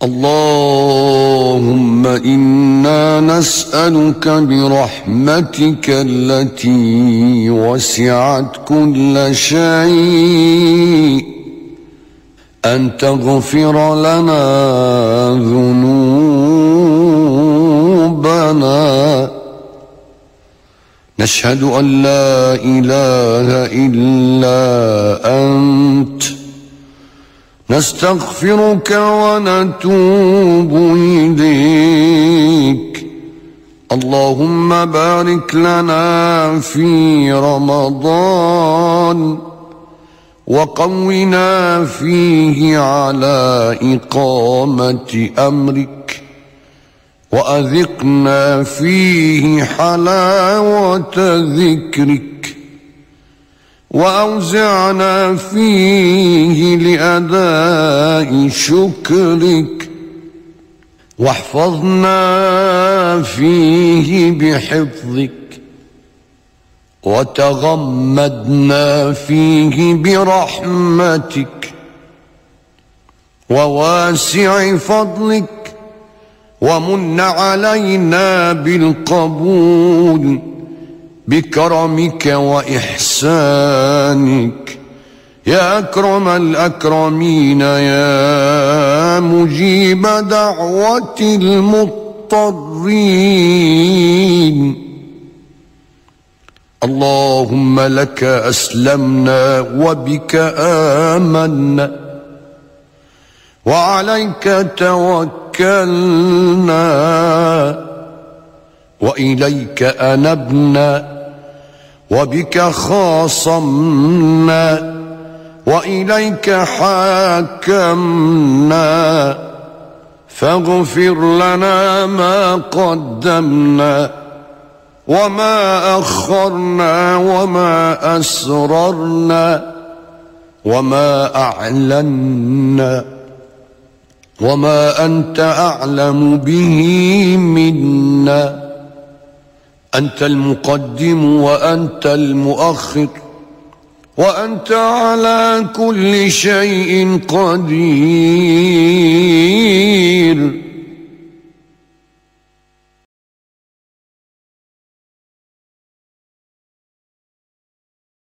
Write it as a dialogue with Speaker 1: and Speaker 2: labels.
Speaker 1: اللهم إنا نسألك برحمتك التي وسعت كل شيء أن تغفر لنا ذنوبنا. نشهد أن لا إله إلا أنت، نستغفرك ونتوب إليك. اللهم بارك لنا في رمضان وقونا فيه على إقامة أمرك، وأذقنا فيه حلاوة ذكرك، وأوزعنا فيه لأداء شكرك، واحفظنا فيه بحفظك، وتغمدنا فيه برحمتك وواسع فضلك، ومن علينا بالقبول بكرمك وإحسانك يا أكرم الأكرمين، يا مجيب دعوة المضطرين. اللهم لك أسلمنا وبك آمنا، وعليك توكلنا، وإليك أنبنا، وبك خاصمنا، وإليك حاكمنا. فاغفر لنا ما قدمنا وما أخرنا وما أسررنا وما أعلنا وما أنت أعلم به منا. أنت المقدم وأنت المؤخر، وأنت على كل شيء قدير.